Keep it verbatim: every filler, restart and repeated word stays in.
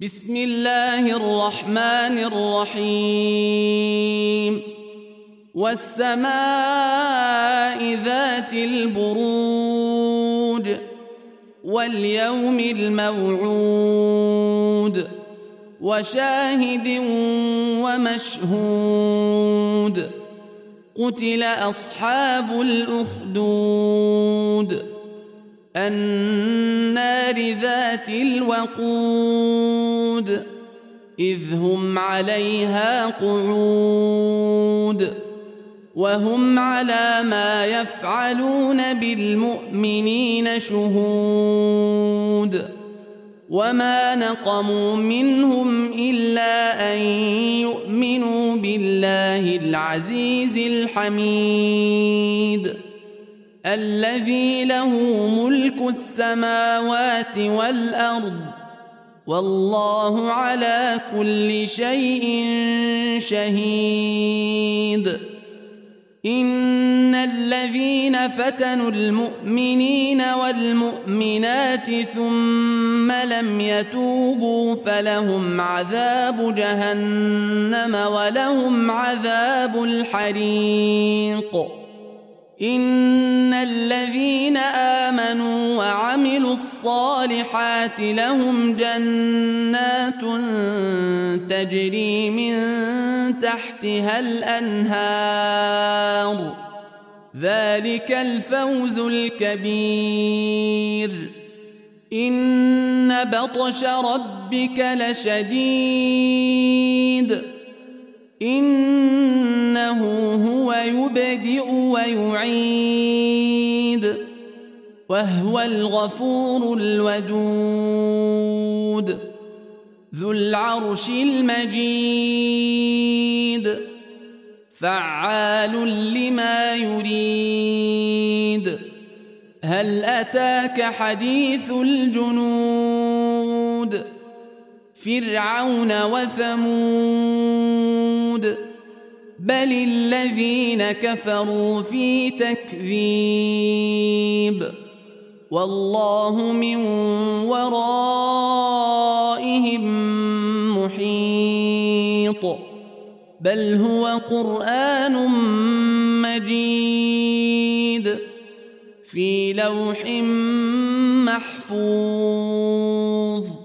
بسم الله الرحمن الرحيم والسماء ذات البروج واليوم الموعود وشاهد ومشهود قتل أصحاب الأخدود النار ذات الوقود إذ هم عليها قعود وهم على ما يفعلون بالمؤمنين شهود وما نقموا منهم إلا أن يؤمنوا بالله العزيز الحميد الذي له ملك السماوات والأرض والله على كل شيء شهيد إن الذين فتنوا المؤمنين والمؤمنات ثم لم يتوبوا فلهم عذاب جهنم ولهم عذاب الحريق إن الذين آمنوا وعملوا الصالحات لهم جنات تجري من تحتها الأنهار ذلك الفوز الكبير إن بطش ربك لشديد إنه هو يبدئ ويعيد وهو الغفور الودود ذو العرش المجيد فعال لما يريد هل أتاك حديث الجنود فرعون وثمود بل الذين كفروا في تكذيب والله من ورائهم محيط بل هو قرآن مجيد في لوح محفوظ